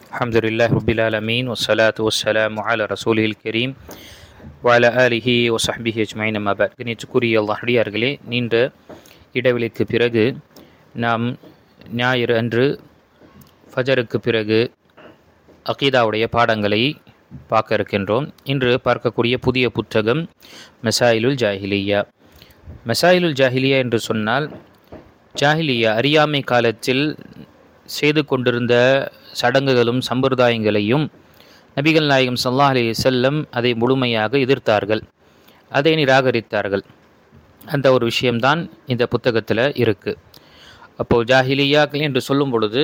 அல்ஹம்துலில்லாஹி ரப்பில் ஆலமீன் வஸ்ஸலாத்து வஸ்ஸலாமு அலா ரசூலில் கரீம் வஅலா ஆலிஹி வஸஹ்பிஹி அஜ்மஈன் அம்மா பஅத். கண்ணியத்துக்குரிய அல்லாஹ்வியார்களே, நீண்ட இடைவெளிக்கு பிறகு நாம் ஞாயிறு அன்று ஃபஜருக்கு பிறகு அகீதாவுடைய பாடங்களை பார்க்க இருக்கின்றோம். இன்று பார்க்கக்கூடிய புதிய புத்தகம் மசாயிலுல் ஜாஹிலியா. மசாயிலுல் ஜாஹிலியா என்று சொன்னால், ஜாஹிலியா அறியாமை காலத்தில் செய்து கொண்டிருந்த சடங்குகளும் சம்பிரதாயங்களையும் நபிகள் நாயகம் ஸல்லல்லாஹு அலைஹி வஸல்லம் அதை முழுமையாக எதிர்த்தார்கள், அதை நிராகரித்தார்கள். அந்த ஒரு விஷயம்தான் இந்த புத்தகத்தில் இருக்குது. அப்போது ஜாஹிலியாக்கள் என்று சொல்லும் பொழுது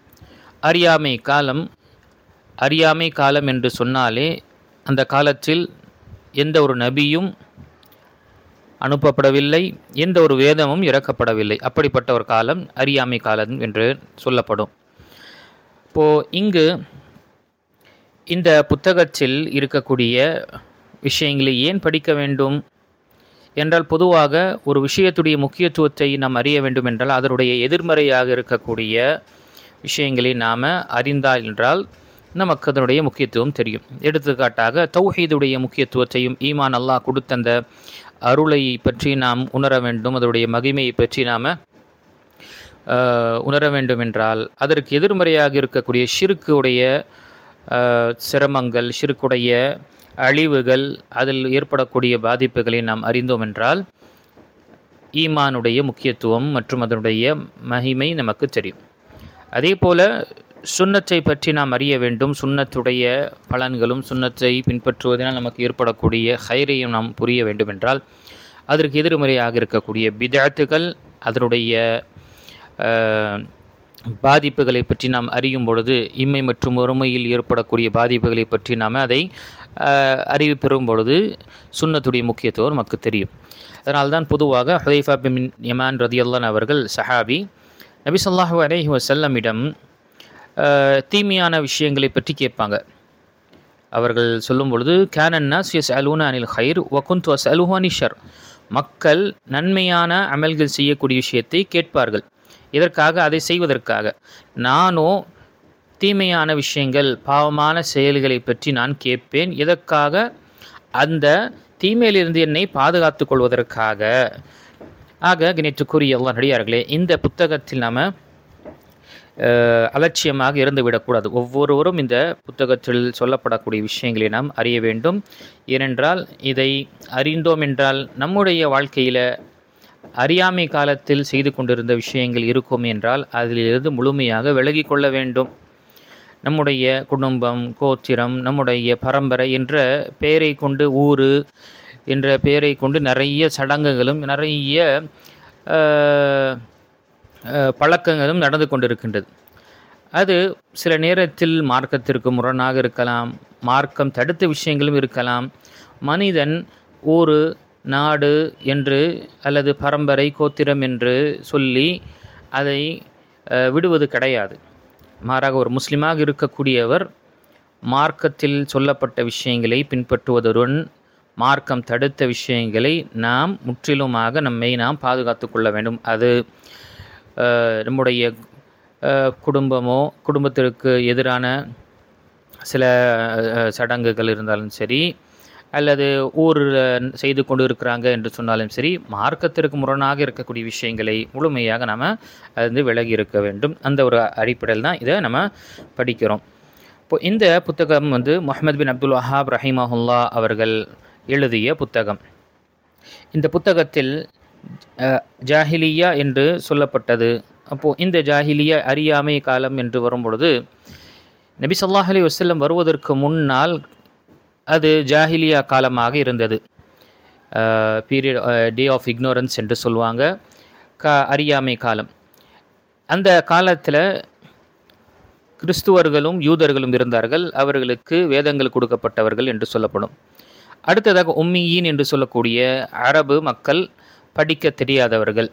அறியாமை காலம் என்று சொன்னாலே அந்த காலத்தில் எந்த ஒரு நபியும் அனுப்பப்படவில்லை, எந்த ஒரு வேதமும் இறக்கப்படவில்லை. அப்படிப்பட்ட ஒரு காலம் அறியாமை காலம் என்று சொல்லப்படும். இப்போது இங்கு இந்த புத்தகத்தில் இருக்கக்கூடிய விஷயங்களை ஏன் படிக்க வேண்டும் என்றால், பொதுவாக ஒரு விஷயத்துடைய முக்கியத்துவத்தை நாம் அறிய வேண்டும் என்றால் அதனுடைய எதிர்மறையாக இருக்கக்கூடிய விஷயங்களை நாம் அறிந்தால் என்றால் நமக்கு அதனுடைய முக்கியத்துவம் தெரியும். எடுத்துக்காட்டாக தௌஹீதுடைய முக்கியத்துவத்தையும் ஈமான் அல்லாஹ் கொடுத்த அந்த அருளை பற்றி நாம் உணர வேண்டும், அதனுடைய மகிமையை பற்றி நாம் உணர வேண்டும் என்றால் அதற்கு எதிர்மறையாக இருக்கக்கூடிய ஷிர்க்குடைய சிரமங்கள், ஷிர்க்குடைய அழிவுகள், அதில் ஏற்படக்கூடிய பாதிப்புகளை நாம் அறிந்தோம் என்றால் ஈமானுடைய முக்கியத்துவம் மற்றும் அதனுடைய மகிமை நமக்கு தெரியும். அதே போல சுன்னத்தை பற்றி நாம் அறிய வேண்டும். சுன்னத்துடைய பலன்களும் சுன்னத்தை பின்பற்றுவதனால் நமக்கு ஏற்படக்கூடிய ஹைரையும் நாம் புரிய வேண்டும் என்றால் அதற்கு எதிர்மறையாக இருக்கக்கூடிய பிதஅத்துகள், அதனுடைய பாதிப்புகளை பற்றி நாம் அறியும் பொழுது இம்மை மற்றும் ஒருமையில் ஏற்படக்கூடிய பாதிப்புகளை பற்றி நாம் அதை அறிவு பெறும் பொழுது சுன்னத்துடைய முக்கியத்துவம் நமக்கு தெரியும். அதனால்தான் பொதுவாக ஹுதைஃபா பின் யமான் ரதியல்லாஹு அவர்கள் சஹாபி நபி ஸல்லல்லாஹு அலைஹி வஸல்லமிடம் தீமையான விஷயங்களை பற்றி கேட்பாங்க. அவர்கள் சொல்லும் பொழுது கானன் நாஸ் யஸ்அலூன அனில் ஹைர் வ குன்து அஸ்அலுஹு அனிஷ் ஷர். மக்கள் நன்மையான அமல்கள் செய்யக்கூடிய விஷயத்தை கேட்பார்கள். இதற்காக, அதை செய்வதற்காக. நானோ தீமையான விஷயங்கள், பாவமான செயல்களை பற்றி நான் கேட்பேன். எதற்காக? அந்த தீமையிலிருந்து என்னை பாதுகாத்து கொள்வதற்காக. ஆக கண்ணியத்துக்குரிய அல்லாஹ் நடிகார்களே, இந்த புத்தகத்தில் நாம் அலட்சியமாக இருந்துவிடக்கூடாது. ஒவ்வொருவரும் இந்த புத்தகத்தில் சொல்லப்படக்கூடிய விஷயங்களை நாம் அறிய வேண்டும். ஏனென்றால் இதை அறிந்தோம் என்றால் நம்முடைய வாழ்க்கையில் அறியாமை காலத்தில் செய்து கொண்டிருந்த விஷயங்கள் இருக்கும் என்றால் அதிலிருந்து முழுமையாக விலகி கொள்ள வேண்டும். நம்முடைய குடும்பம், கோத்திரம், நம்முடைய பரம்பரை என்ற பெயரை கொண்டு, ஊர் என்ற பெயரை கொண்டு நிறைய சடங்குகளும் நிறைய பழக்கங்களும் நடந்து கொண்டிருக்கின்றது. அது சில நேரத்தில் மார்க்கத்திற்கு முரணாக இருக்கலாம், மார்க்கம் தடுத்த விஷயங்களும் இருக்கலாம். மனிதன் ஊர், நாடு என்று அல்லது பரம்பரை, கோத்திரம் என்று சொல்லி அதை விடுவது கிடையாது. மாறாக ஒரு முஸ்லிமாக இருக்கக்கூடியவர் மார்க்கத்தில் சொல்லப்பட்ட விஷயங்களை பின்பற்றுவதுடன் மார்க்கம் தடுத்த விஷயங்களை நாம் முற்றிலுமாக நாம் பாதுகாத்து கொள்ள வேண்டும். அது நம்முடைய குடும்பமோ, குடும்பத்திற்கு எதிரான சில சடங்குகள் இருந்தாலும் சரி, அல்லது ஊரில் செய்து கொண்டு இருக்கிறாங்க என்று சொன்னாலும் சரி, மார்க்கத்திற்கு முரணாக இருக்கக்கூடிய விஷயங்களை முழுமையாக நாம் அது விலகி இருக்க வேண்டும். அந்த ஒரு அடிப்படையில் தான் இதை நம்ம படிக்கிறோம். இப்போ இந்த புத்தகம் முஹம்மது பின் அப்துல் வஹாப் ரஹிமஹுல்லா அவர்கள் எழுதிய புத்தகம். இந்த புத்தகத்தில் ஜாஹிலியா என்று சொல்லப்பட்டது. அப்போது இந்த ஜாஹிலியா அறியாமை காலம் என்று வரும்பொழுது நபி ஸல்லல்லாஹு அலைஹி வஸல்லம் வருவதற்கு முன்னால் அது ஜாஹிலியா காலமாக இருந்தது. பீரியட், டே ஆஃப் இக்னோரன்ஸ் என்று சொல்லுவாங்க, அறியாமை காலம். அந்த காலத்தில் கிறிஸ்துவர்களும் யூதர்களும் இருந்தார்கள். அவர்களுக்கு வேதங்கள் கொடுக்கப்பட்டவர்கள் என்று சொல்லப்படும். அடுத்ததாக உம்மியீன் என்று சொல்லக்கூடிய அரபு மக்கள், படிக்க தெரியாதவர்கள்.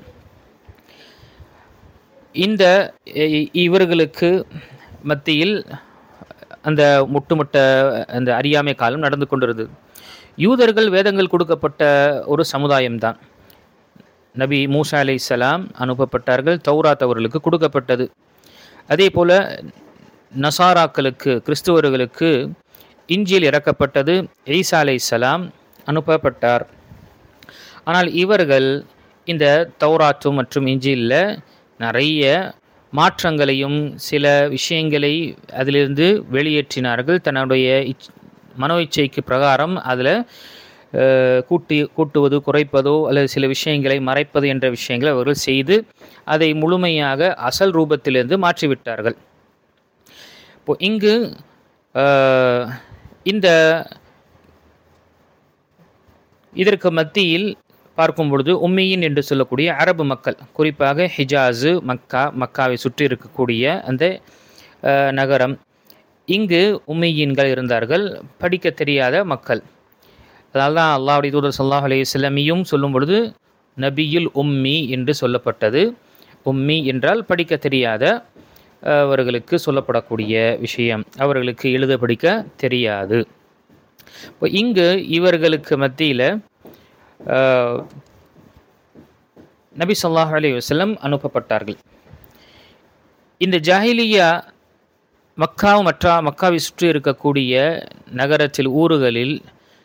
இவர்களுக்கு மத்தியில் அந்த அந்த அறியாமை காலம் நடந்து கொண்டிருந்தது. யூதர்கள் வேதங்கள் கொடுக்கப்பட்ட ஒரு சமுதாயம்தான். நபி மூசா அலைஹிஸ்ஸலாம் அனுப்பப்பட்டார்கள். தௌராத் அவர்களுக்கு கொடுக்கப்பட்டது. அதே போல் நசாராக்களுக்கு கிறிஸ்துவர்களுக்கு இஞ்சில் இறக்கப்பட்டது. ஈசா அலைஹிஸ்ஸலாம் அனுப்பப்பட்டார். ஆனால் இவர்கள் இந்த தௌராத்து மற்றும் இஞ்சிலில் நிறைய மாற்றங்களையும் சில விஷயங்களை அதிலிருந்து வெளியேற்றினார்கள். தன்னுடைய மனோ இச்சைக்கு பிரகாரம் அதில் கூட்டுவது குறைப்பதோ அல்லது சில விஷயங்களை மறைப்பது என்ற விஷயங்களை அவர்கள் செய்து அதை முழுமையாக அசல் ரூபத்திலிருந்து மாற்றிவிட்டார்கள். இப்போ இங்கு இதற்கு மத்தியில் பார்க்கும் பொழுது உம்மியின் என்று சொல்லக்கூடிய அரபு மக்கள், குறிப்பாக ஹிஜாஸு, மக்காவை சுற்றி இருக்கக்கூடிய அந்த நகரம், இங்கு உம்மியின்கள் இருந்தார்கள், படிக்க தெரியாத மக்கள். அதனால தான் அல்லாஹ்வுடைய தூதர் ஸல்லல்லாஹு அலைஹி வஸல்லம் சொல்லும் பொழுது நபியுல் உம்மி என்று சொல்லப்பட்டது. உம்மி என்றால் படிக்க தெரியாத அவர்களுக்கு சொல்லப்படக்கூடிய விஷயம், அவர்களுக்கு எழுத படிக்க தெரியாது. இப்போ இங்கு இவர்களுக்கு மத்தியில் நபி ஸல்லல்லாஹு அலைஹி வஸல்லம் அனுப்பப்பட்டார்கள். இந்த ஜாஹிலியா மக்காவை சுற்றி இருக்கக்கூடிய நகரத்தில் ஊர்களில்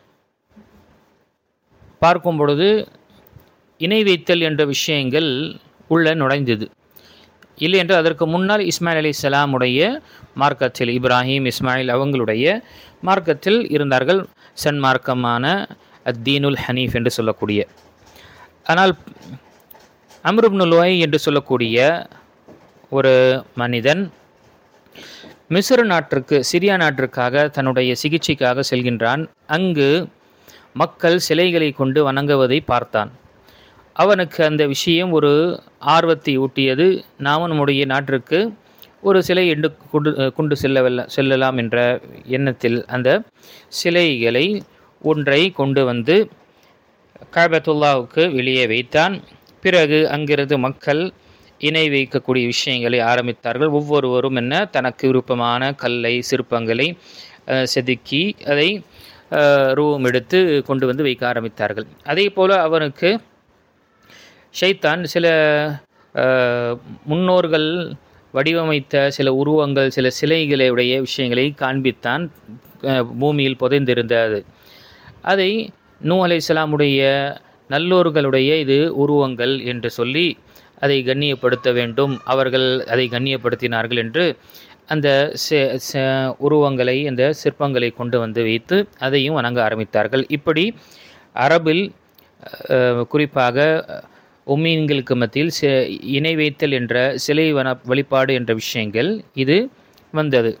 பார்க்கும் பொழுது இணை வைத்தல் என்ற விஷயங்கள் உள்ள நுழைந்தது. இல்லை என்று அதற்கு முன்னால் இஸ்மாயில் அலைஹிஸ்ஸலாமுடைய மார்க்கத்தில், இப்ராஹிம் இஸ்மாயில் அவங்களுடைய மார்க்கத்தில் இருந்தார்கள், சன்மார்க்கமான அத்தீனுல் ஹனீஃப் என்று சொல்லக்கூடிய. ஆனால் அம்ர் இப்னு லுஐ என்று சொல்லக்கூடிய ஒரு மனிதன் மிஸ்ர் நாட்டிற்கு, சிரியா நாட்டிற்காக தன்னுடைய சிகிச்சைக்காக செல்கின்றான். அங்கு மக்கள் சிலைகளை கொண்டு வணங்குவதை பார்த்தான். அவனுக்கு அந்த விஷயம் ஒரு ஆர்வத்தை ஊட்டியது. நாம் நம்முடைய நாட்டிற்கு ஒரு சிலை கொண்டு செல்லலாம் என்ற எண்ணத்தில் அந்த சிலைகளை ஒன்றை கொண்டு வந்து கஅபத்துல்லாஹ்வுக்கு வெளியே வைத்தான். பிறகு அங்கிருந்து மக்கள் இணை வைக்கக்கூடிய விஷயங்களை ஆரம்பித்தார்கள். ஒவ்வொருவரும் தனக்கு விருப்பமான கல்லை, சிற்பங்களை செதுக்கி அதை ரூபம் எடுத்து கொண்டு வந்து வைக்க ஆரம்பித்தார்கள். அதே போல் அவனுக்கு ஷைத்தான் சில முன்னோர்கள் வடிவமைத்த சில உருவங்கள், சில சிலைகளுடைய விஷயங்களை காண்பித்தான். பூமியில் புதைந்திருந்தது. அதை நூஹ் அலைஹிஸ்ஸலாமுடைய நல்லோர்களுடைய இது உருவங்கள் என்று சொல்லி அதை கண்ணியப்படுத்த வேண்டும், அவர்கள் அதை கண்ணியப்படுத்தினார்கள் என்று அந்த உருவங்களை, அந்த சிற்பங்களை கொண்டு வந்து வைத்து அதையும் வணங்க ஆரம்பித்தார்கள். இப்படி அரபில் குறிப்பாக உம்மீன்களுக்கு மத்தியில் இணை வைத்தல் என்ற சிலை வழிபாடு என்ற விஷயங்கள் இது வந்தது.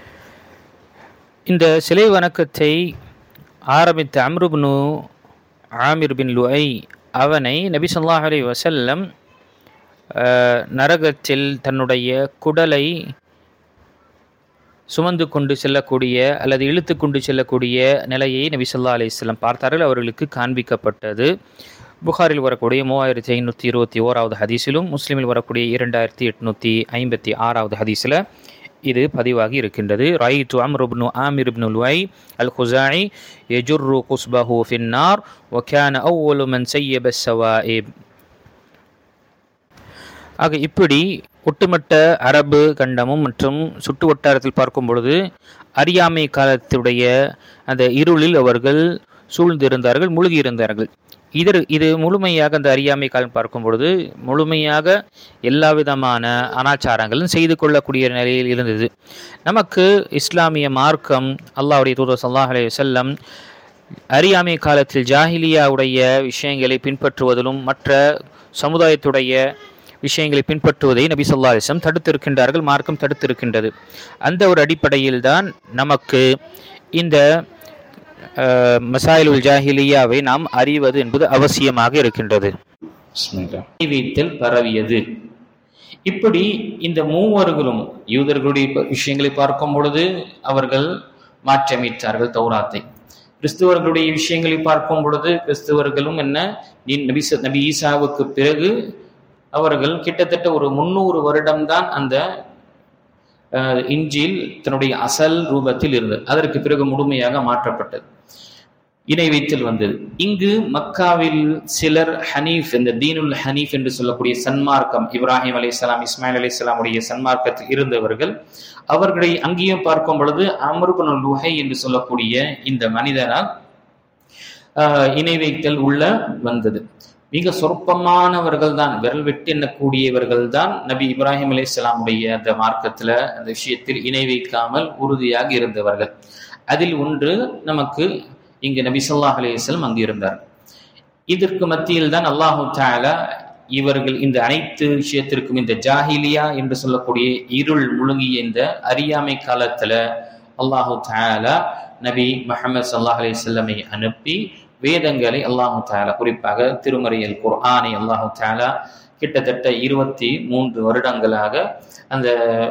இந்த சிலை வணக்கத்தை ஆரம்பித்த அம்ர் இப்னு ஆமிர் பின் லுஐ அவனை நபி ஸல்லல்லாஹு அலைஹி வஸல்லம் நரகத்தில் தன்னுடைய குடலை சுமந்து கொண்டு செல்லக்கூடிய அல்லது இழுத்து கொண்டு செல்லக்கூடிய நிலையை நபி ஸல்லல்லாஹு அலைஹி வஸல்லம் பார்த்தார்கள். அவர்களுக்கு காண்பிக்கப்பட்டது. புகாரில் வரக்கூடிய 3521வது ஹதீஸிலும், முஸ்லிமில் வரக்கூடிய 2856வது ஹதீஸில் இது பதிவாகி இருக்கின்றது. ரஅய்து அம்ர் இப்னு ஆமிர் இப்னு லுஐ அல் குஸாஇ யஜுர்ரு குஸ்பஹு ஃபின் நார் வ கான அவ்வலு மன் ஸய்யப ஸவாயிப். ஆக இப்படி ஒட்டுமொத்த அரபு கண்டமும் மற்றும் சுற்று வட்டாரத்தில் பார்க்கும் பொழுது அறியாமை காலத்துடைய அந்த இருளில் அவர்கள் சூழ்ந்திருந்தார்கள், மூழ்கியிருந்தார்கள். இது முழுமையாக அந்த அறியாமை காலம் பார்க்கும் பொழுது முழுமையாக எல்லா விதமான அனாச்சாரங்களும் செய்து கொள்ளக்கூடிய நிலையில் இருந்தது. நமக்கு இஸ்லாமிய மார்க்கம், அல்லாஹ்வுடைய தூதர் ஸல்லல்லாஹு அலைஹி வஸல்லம் அறியாமை காலத்தில் ஜாஹிலியாவுடைய விஷயங்களை பின்பற்றுவதிலும் மற்ற சமுதாயத்துடைய விஷயங்களை பின்பற்றுவதை நபி ஸல்லல்லாஹு அலைஹி வஸல்லம் தடுத்திருக்கின்றார்கள், மார்க்கம் தடுத்திருக்கின்றது. அந்த ஒரு அடிப்படையில் தான் நமக்கு இந்த மசாயிலுல் ஜாஹிலியாவை நாம் அறிவது என்பது அவசியமாக இருக்கின்றது. வைத்தல் பரவியது. இப்படி இந்த மூவர்களும் யூதர்களுடைய விஷயங்களை பார்க்கும் பொழுது அவர்கள் மாற்றியமைத்தார்கள் தௌராத்தை. கிறிஸ்துவர்களுடைய விஷயங்களை பார்க்கும் பொழுது கிறிஸ்துவர்களும் நபி ஈசாவுக்கு பிறகு அவர்கள் கிட்டத்தட்ட ஒரு 300 வருடம்தான் அந்த இஞ்சில் தன்னுடைய அசல் ரூபத்தில் இருந்தது. அதற்கு பிறகு முழுமையாக மாற்றப்பட்டது. இணை வைத்தல் வந்தது. இங்கு மக்காவில் சிலர் ஹனீஃப், இந்த தீனுல் ஹனீஃப் என்று சொல்லக்கூடிய சன்மார்க்கம், இப்ராஹிம் அலைஹிஸ்ஸலாம் இஸ்மாயில் அலைஹிஸ்ஸலாமுடைய சன்மார்க்கத்தில் இருந்தவர்கள், அவர்களை அங்கேயும் பார்க்கும் பொழுது அம்ர் இப்னு லுஹை என்று சொல்லக்கூடிய இந்த மனிதனால் இணை வைத்தல் உள்ள வந்தது. மிக சொற்பமானவர்கள் தான், விரல் விட்டு எண்ணக்கூடியவர்கள் தான் நபி இப்ராஹிம் அலைஹிஸ்ஸலாமுடைய அந்த மார்க்கத்துல அந்த விஷயத்தில் இணை வைக்காமல் உறுதியாக இருந்தவர்கள். அதில் ஒன்று நமக்கு இங்கு நபி ஸல்லல்லாஹு அலைஹி வஸல்லம் அங்கு இருந்தார். இதற்கு மத்தியில் தான் அல்லாஹு தஆலா இவர்கள் இந்த அனைத்து விஷயத்திற்கும், இந்த ஜாஹிலியா என்று சொல்லக்கூடிய இருள் முழுங்கிய இந்த அறியாமை காலத்துல அல்லாஹு தஆலா நபி முஹம்மது ஸல்லல்லாஹு அலைஹி வஸல்லமை அனுப்பி வேதங்களை அல்லாஹு தஆலா, குறிப்பாக திருமறையில் குர்ஆனை அல்லாஹு தஆலா கிட்டத்தட்ட 23 வருடங்களாக அந்த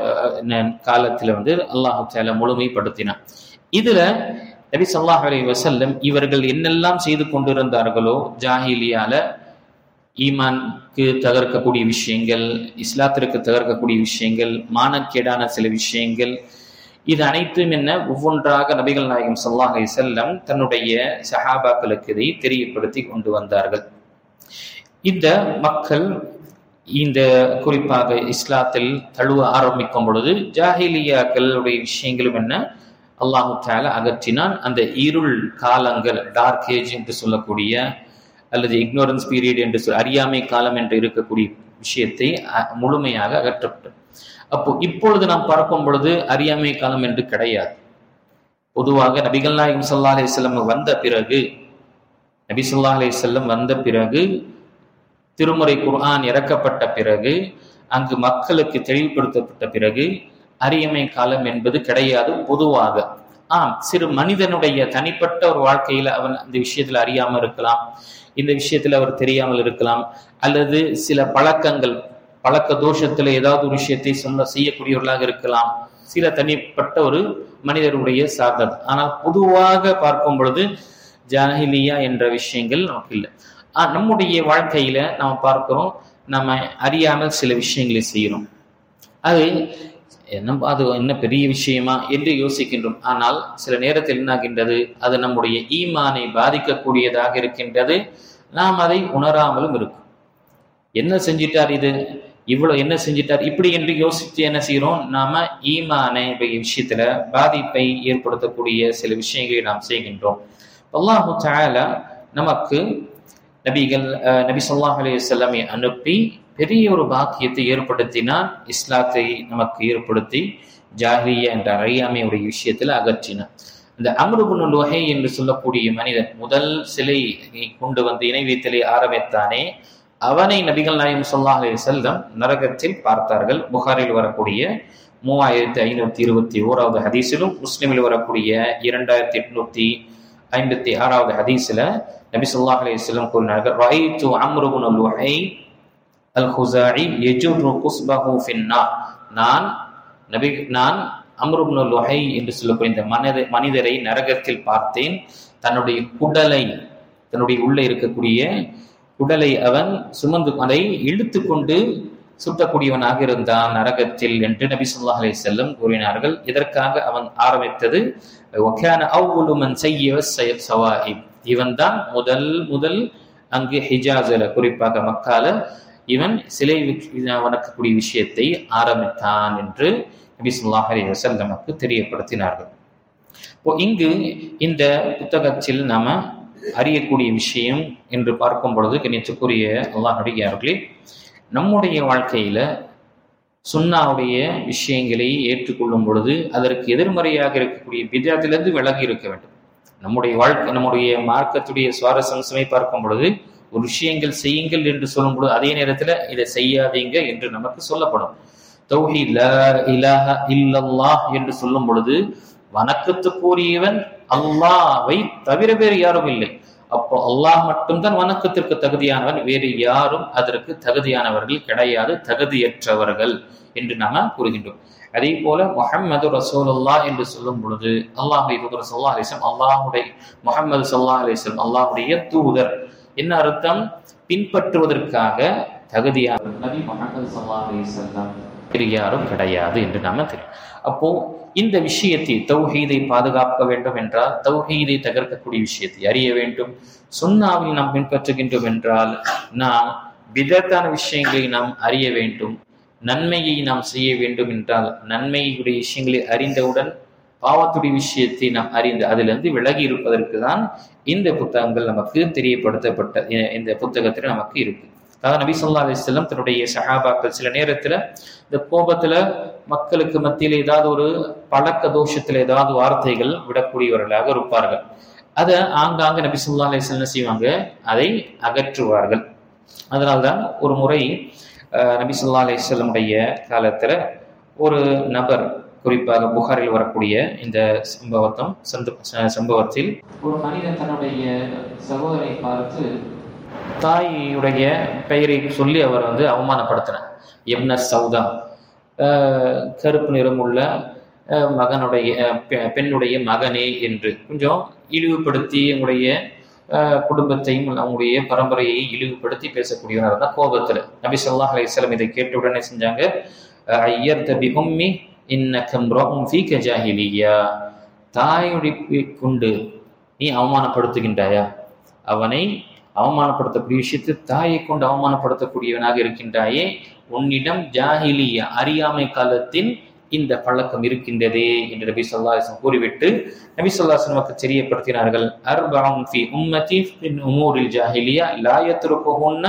காலத்துல அல்லாஹு தஆலா முழுமைப்படுத்தினார். இதுல நபி ஸல்லல்லாஹு அலைஹி வஸல்லம் இவர்கள் என்னெல்லாம் செய்து கொண்டிருந்தார்களோ, ஜாஹிலியால ஈமானுக்கு தகர்க்கக்கூடிய விஷயங்கள், இஸ்லாத்திற்கு தகர்க்கக்கூடிய விஷயங்கள், மானக்கேடான சில விஷயங்கள், இது அனைத்தும் என்ன ஒவ்வொன்றாக நபிகள் நாயகம் ஸல்லல்லாஹு அலைஹி வஸல்லம் தன்னுடைய சஹாபாக்களுக்கு இதை தெரியப்படுத்தி கொண்டு வந்தார்கள். இந்த மக்கள் இந்த குறிப்பாக இஸ்லாத்தில் தழுவ ஆரம்பிக்கும் பொழுது ஜாஹிலியாக்களுடைய விஷயங்களும் என்ன அல்லாஹு தஆலா அகற்றினான். அந்த இருள் காலங்கள், டார்க் ஏஜ் என்று சொல்லக்கூடிய அல்லது இக்னோரன்ஸ் பீரியட் என்று அறியாமை காலம் என்று இருக்கக்கூடிய விஷயத்தை முழுமையாக அகற்றப்பட்டது. அப்போ இப்பொழுது நாம் பார்க்கும் பொழுது அறியாமை காலம் என்று கிடையாது. பொதுவாக நபிகள் நாயகம் ஸல்லல்லாஹு அலைஹி வஸல்லம் வந்த பிறகு, நபி ஸல்லல்லாஹு அலைஹி வஸல்லம் வந்த பிறகு, திருமறை குர்ஆன் இறக்கப்பட்ட பிறகு, அங்கு மக்களுக்கு தெளிவுபடுத்தப்பட்ட பிறகு அறியாமை காலம் என்பது கிடையாது பொதுவாக. சிறு மனிதனுடைய தனிப்பட்ட ஒரு வாழ்க்கையில அவன் அந்த விஷயத்துல அறியாமல் இருக்கலாம், இந்த விஷயத்துல அவர் தெரியாமல் இருக்கலாம், அல்லது சில பழக்கங்கள், பழக்க தோஷத்துல ஏதாவது ஒரு விஷயத்தை செய்யக்கூடியவர்களாக இருக்கலாம், சில தனிப்பட்ட ஒரு மனிதருடைய சார்ந்தது. ஆனால் பொதுவாக பார்க்கும் பொழுது ஜாஹிலியா என்ற விஷயங்கள் நமக்கு இல்லை. நம்முடைய வாழ்க்கையில நாம் பார்க்கிறோம், நம்ம அறியாமல் சில விஷயங்களை செய்யறோம். அது என்ன பெரிய விஷயமா என்று யோசிக்கின்றோம். ஆனால் சில நேரத்தில் என்னாகின்றது, அது நம்முடைய ஈமானை பாதிக்கக்கூடியதாக இருக்கின்றது. நாம் அதை உணராமலும் இருக்கும். என்ன செஞ்சிட்டார், இது இவ்வளவு என்ன செஞ்சிட்டார் இப்படி என்று யோசித்து என்ன செய்யறோம், நாம ஈமானை விஷயத்துல பாதிப்பை ஏற்படுத்தக்கூடிய சில விஷயங்களை நாம் செய்கின்றோம். அல்லாஹு தஆலா நமக்கு நபி ஸல்லல்லாஹு அலைஹி வஸல்லம் அனுப்பி பெரிய ஒரு பாக்கியத்தை ஏற்படுத்தினான். இஸ்லாத்தை நமக்கு ஏற்படுத்தி ஜாஹிலியா என்ற அறியாமையுடைய விஷயத்துல அகற்றினான். இந்த அம்ர் இப்னு லுஹை என்று சொல்லக்கூடிய மனிதன் முதல் சிலை கொண்டு வந்து இணை வைத்தலை ஆரம்பித்தானே, அவனை நபிகள் நாயகம் ஸல்லல்லாஹு அலைஹி வஸல்லம் நரகத்தில் பார்த்தார்கள். புகாரில் வரக்கூடிய 3521வது ஹதீஸிலும், முஸ்லிமில் வரக்கூடிய 2856வது ஹதீஸ்ல நபி ஸல்லல்லாஹு அலைஹி வஸல்லம் கூறினார்கள், ரஅய்து அம்ர் இப்னு லுஹை அல்-குஸாஇ யஜுரு குஸ்பஹு ஃபின்னார். நான் அம்ர் இப்னு லுஹை என்று சொல்லக்கூடிய இந்த மனிதரை நரகத்தில் பார்த்தேன். தன்னுடைய உள்ளே இருக்கக்கூடிய குடலை அவன் சுமந்து அதை இழுத்து கொண்டு சுட்டக்கூடியவனாக இருந்தான் நரகத்தில் என்று நபி ஸல்லல்லாஹு அலைஹி வஸல்லம் கூறினார்கள். இதற்காக அவன் ஆரம்பித்தது வகான அவ்வலு மன் ஸய்யவ ஸவாஇப். இவன் தான் முதல் அங்கு ஹிஜாஸ்ல, குறிப்பாக மக்கால இவன் சிலை வணக்கக்கூடிய விஷயத்தை ஆரம்பித்தான் என்று நபி ஸல்லல்லாஹு அலைஹி வஸல்லம் தெரியப்படுத்தினார்கள். இங்கு இந்த புத்தகத்தில் நாம அறியக்கூடிய விஷயம் என்று பார்க்கும் பொழுது, கண்ணியத்துக்குரிய அல்லாஹ் நபியார்களே, நம்முடைய வாழ்க்கையில சுன்னாவுடைய விஷயங்களை ஏற்றுக்கொள்ளும் பொழுது அதற்கு எதிர்மறையாக இருக்கக்கூடிய பித்அத்திலிருந்து விலகி இருக்க வேண்டும். நம்முடைய மார்க்கத்துடைய சுவாரஸ்யம்சமை பார்க்கும் பொழுது ஒரு விஷயங்கள் செய்யுங்கள் என்று சொல்லும் பொழுது அதே நேரத்துல இதை செய்யாதீங்க என்று நமக்கு சொல்லப்படும். தௌஹீத் லா இலாஹ இல்லல்லாஹ் என்று சொல்லும் பொழுது வணக்கத்துக்குரியவன் அல்லாஹ்வை தவிர வேறு யாரும் இல்லை. அப்போ அல்லாஹ் மட்டும்தான் வணக்கத்திற்கு தகுதியானவன், வேறு யாரும் அதற்கு தகுதியானவர்கள் கிடையாது, தகுதியற்றவர்கள் என்று நாம கூறுகின்றோம். அதே போல முஹம்மது ரசூலுல்லாஹ் என்று சொல்லும் பொழுது அல்லாஹ்வுடைய தூதர் ஸல்லல்லாஹு அலைஹி வஸல்லம், முஹம்மது ஸல்லல்லாஹு அலைஹி வஸல்லம் அல்லாஹ்வுடைய தூதர். என்ன அர்த்தம்? பின்பற்றுவதற்காக தகுதியான நபி முஹம்மது ஸல்லல்லாஹு அலைஹி வஸல்லம் வேறு யாரும் கிடையாது என்று நாம தெரியும். அப்போ இந்த விஷயத்தை தௌஹீதை பாதுகாக்க வேண்டும் என்றால், தௌஹீதை தகர்க்கக்கூடிய விஷயத்தை அறிய வேண்டும். சுன்னாவில் நாம் பின்பற்றுகின்றோம் என்றால் நாம் பிதத்தான விஷயங்களை நாம் அறிய வேண்டும். நன்மையை நாம் செய்ய வேண்டும் என்றால் நன்மையுடைய விஷயங்களை அறிந்தவுடன் பாவத்துடைய விஷயத்தை நாம் அறிந்து அதிலிருந்து விலகி இருப்பதற்கு தான் இந்த புத்தகங்கள் நமக்கு தெரியப்படுத்தப்பட்ட இந்த புத்தகத்தில் நமக்கு இருக்கு. அதாவது நபி ஸல்லல்லாஹு அலைஹி வஸல்லம் தன்னுடைய சஹாபாக்கள் சில நேரத்துல இந்த கோபத்துல மக்களுக்கு மத்தியில் ஏதாவது ஒரு பழக்க தோஷத்துல ஏதாவது வார்த்தைகள் விடக்கூடியவர்களாக இருப்பார்கள். அதை ஆங்காங்க நபி ஸல்லல்லாஹு அலைஹி வஸல்லம் செய்வாங்க, அதை அகற்றுவார்கள். அதனால்தான் ஒரு முறை நபி ஸல்லல்லாஹு அலைஹி வஸல்லமுடைய காலத்துல ஒரு நபர், குறிப்பாக புகாரில் வரக்கூடிய இந்த சம்பவத்தில் ஒரு மனிதன் தன்னுடைய சகோதரை பார்த்து தாயுடைய பெயரை சொல்லி அவர் அவமானப்படுத்தினார். இப்ன சௌதா, கருப்பு நிறம் உள்ள மகனுடைய பெண்ணுடைய மகனே என்று கொஞ்சம் இழிவுபடுத்தி அவங்களுடைய குடும்பத்தையும் அவங்களுடைய பரம்பரையை இழிவுபடுத்தி பேசக்கூடியவனாக தான் கோபத்துல. நபி ஸல்லல்லாஹு அலைஹி வஸல்லம் இதை கேட்ட உடனே செஞ்சாங்க, ஐயர்த பி உம்மி இன்னகம் ரஉம் ஃபீக ஜாஹிலியா, தாயுடைய கொண்டு நீ அவமானப்படுத்துகின்றாயா? அவனை அவமானப்படுத்தக்கூடிய விஷயத்து தாயை கொண்டு அவமானப்படுத்தக்கூடியவனாக இருக்கின்றாயே, உன்னிடம் ஜாஹிலியா அறியாமை காலத்தின் இந்த பழக்கம் இருக்கின்றதே என்று நபி ஸல்லல்லாஹு அலைஹி வஸல்லம் கூறிவிட்டு நபி ஸல்லல்லாஹு அலைஹி வஸல்லம் தெரியப்படுத்தினார்கள், அர்பஉன் ஃபீ உம்மதி மின் உமூரில் ஜாஹிலியா லா யத்ருகுஹுன்ன,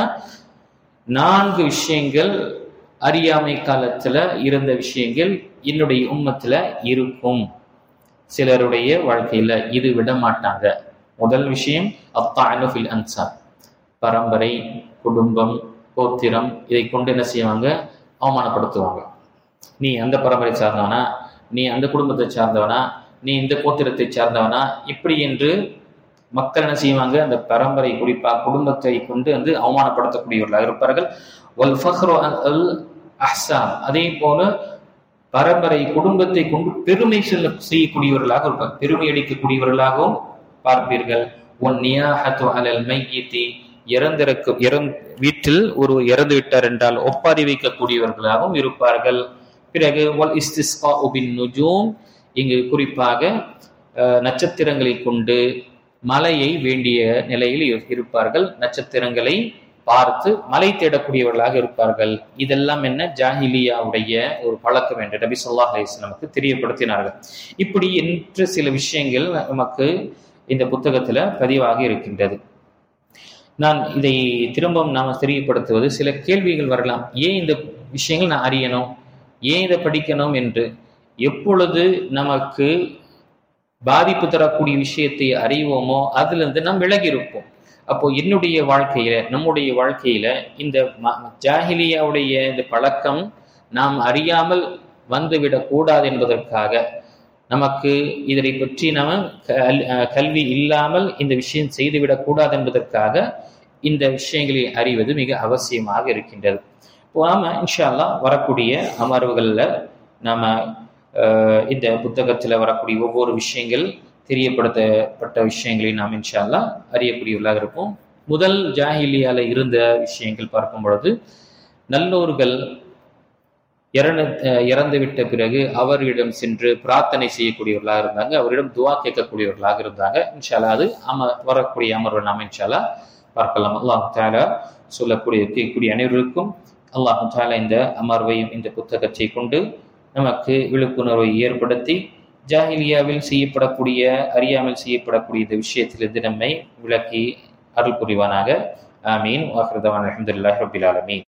4 விஷயங்கள் அறியாமை காலத்துல இருந்த விஷயங்கள் என்னுடைய உம்மத்துல இருக்கும், சிலருடைய வாழ்க்கையில இது விட மாட்டாங்க. முதல் விஷயம் அத்தானு ஃபில் அன்சார், பரம்பரை, குடும்பம், கோத்திரம், இதை கொண்டு என்ன செய்வாங்க? அவமானப்படுத்துவாங்க. நீ அந்த பரம்பரை சார்ந்தவனா, நீ அந்த குடும்பத்தை சார்ந்தவனா, நீ இந்த கோத்திரத்தை சார்ந்தவனா, இப்படி என்று மக்கள் என்ன செய்வாங்க? அந்த பரம்பரை, குறிப்பாக குடும்பத்தை கொண்டு அவமானப்படுத்தக்கூடியவர்களாக இருப்பார்கள். வல் ஃபக்ரு அல் அஹ்சான், அதே போல பரம்பரை குடும்பத்தை கொண்டு பெருமை செய்யக்கூடியவர்களாக இருப்பார்கள், பெருமை அளிக்கக்கூடியவர்களாகவும் பார்ப்பீர்கள். ஒன் நியாஹத்து அலல் மையித்தி, வீட்டில் ஒரு இறந்து விட்டார் என்றால் ஒப்பாரி வைக்கக்கூடியவர்களாகவும் இருப்பார்கள். பிறகு வல் இஸ்திஸ்காஉ பின் நுஜூம், இங்கு குறிப்பாக நட்சத்திரங்களை கொண்டு மலையை வேண்டிய நிலையில் இருப்பார்கள், நட்சத்திரங்களை பார்த்து மலை தேடக்கூடியவர்களாக இருப்பார்கள். இதெல்லாம் என்ன? ஜாஹிலியாவுடைய ஒரு பழக்கம் என்று நபி ஸல்லல்லாஹு அலைஹி வஸல்லம் நமக்கு தெரியப்படுத்தினார்கள். இப்படி என்று சில விஷயங்கள் நமக்கு இந்த புத்தகத்துல பதிவாக இருக்கின்றது. நான் இதை திரும்பவும் நாம தெரியப்படுத்துவது, சில கேள்விகள் வரலாம். ஏன் இந்த விஷயங்கள் நான் அறியணும், ஏன் இதை படிக்கணும் என்று. எப்பொழுது நமக்கு பாதிப்பு தரக்கூடிய விஷயத்தை அறிவோமோ அதிலிருந்து நாம் விலகி இருப்போம். அப்போ என்னுடைய வாழ்க்கையில, நம்முடைய வாழ்க்கையில இந்த ஜாஹிலியாவுடைய இந்த பழக்கம் நாம் அறியாமல் வந்துவிடக் கூடாது என்பதற்காக, நமக்கு இதனை பற்றி நாம கல்வி இல்லாமல் இந்த விஷயம் செய்துவிடக் கூடாது என்பதற்காக இந்த விஷயங்களை அறிவது மிக அவசியமாக இருக்கின்றது. இப்போ நாம இன்ஷா அல்லாஹ் வரக்கூடிய அமர்வுகள்ல நாம இந்த புத்தகத்துல வரக்கூடிய ஒவ்வொரு விஷயங்கள், தெரியப்படுத்தப்பட்ட விஷயங்களை நாம் இன்ஷா அல்லாஹ் அறியக்கூடியவர்களாக இருப்போம். முதல் ஜாஹிலியால இருந்த விஷயங்கள் பார்க்கும் பொழுது, நல்லோர்கள் இறந்து விட்ட பிறகு அவரிடம் சென்று பிரார்த்தனை செய்யக்கூடியவர்களாக இருந்தாங்க, அவரிடம் துவா கேட்கக்கூடியவர்களாக இருந்தாங்க. இன்ஷா அல்லாஹ் அது வரக்கூடிய அமர்வு நாம் இன்ஷா அல்லாஹ் பார்க்கலாம். அல்லாஹ் தஆலா கேட்கக்கூடிய அனைவருக்கும் அல்லாஹ் தஆலா இந்த அமர்வையும் இந்த புத்தகத்தை கொண்டு நமக்கு விழிப்புணர்வை ஏற்படுத்தி ஜாஹிலியாவில் செய்யப்படக்கூடிய, அறியாமல் செய்யப்படக்கூடிய இந்த விஷயத்திலிருந்து நம்மை விலக்கி அருள் புரிவானாக. ஆமீன். வாஹிரு தஅவானா அல்ஹம்துலில்லாஹி ரப்பில் ஆலமீன்.